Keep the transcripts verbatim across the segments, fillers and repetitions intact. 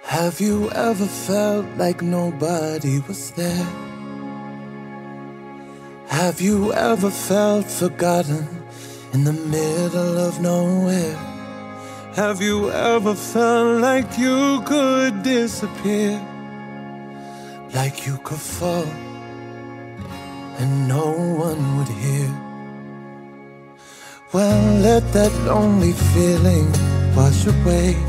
Have you ever felt like nobody was there? Have you ever felt forgotten in the middle of nowhere? Have you ever felt like you could disappear? Like you could fall and no one would hear? Well, let that lonely feeling wash away.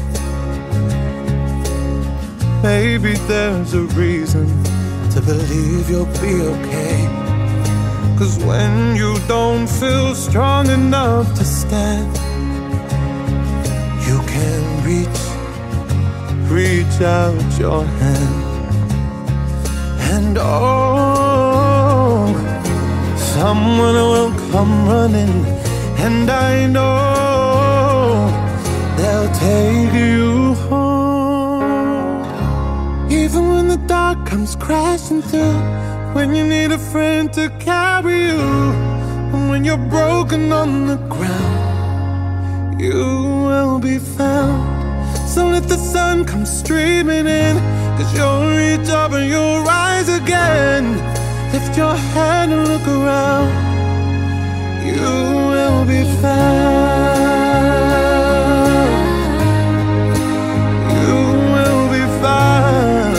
Maybe there's a reason to believe you'll be okay. 'Cause when you don't feel strong enough to stand, you can reach, reach out your hand. And oh, someone will come running, and I know they'll take you home. Even when the dark comes crashing through, when you need a friend to carry you, and when you're broken on the ground, you will be found. So let the sun come streaming in, 'cause you'll reach up and you'll rise again. Lift your head and look around, you will be found. You will be found.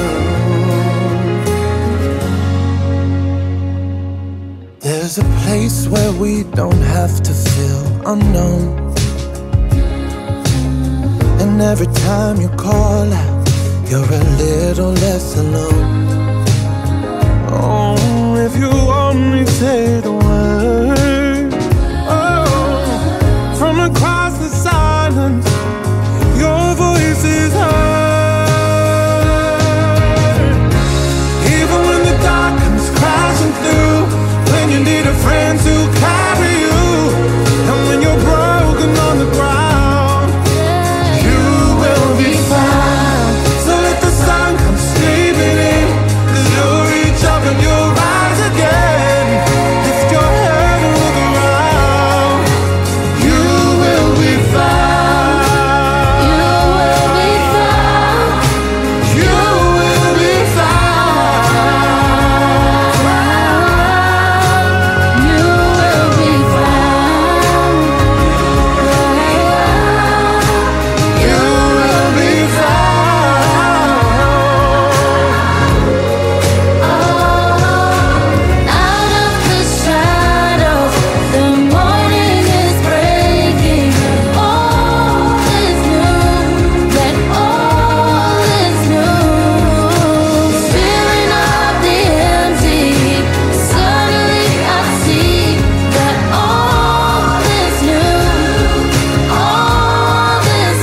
There's a place where we don't have to feel unknown, and every time you call out, you're a little less alone. Oh, if you only say the word, oh, from across the silence, your voice is heard. Even when the dark comes crashing through, when you need a friend to carry you, and when you're broken on the ground, you will be found. So let the sun come streaming in, 'cause you'll reach up and you'll rise again. Lift your head and look around, you will be found. You will be found. You will be found. You will be found. You will be found. Out of the shadows, the morning is breaking. All is new, that all is new. Filling up the empty, suddenly I see that all is new, all is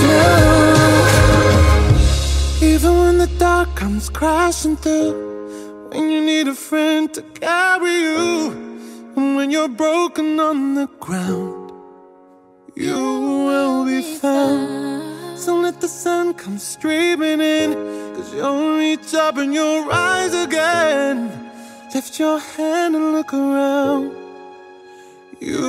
new. Even when the dark comes crashing through, when you need a friend to carry you, and when you're broken on the ground, you will be found. So let the sun come streaming in, 'cause you'll reach up and you'll rise again. Lift your hand and look around, you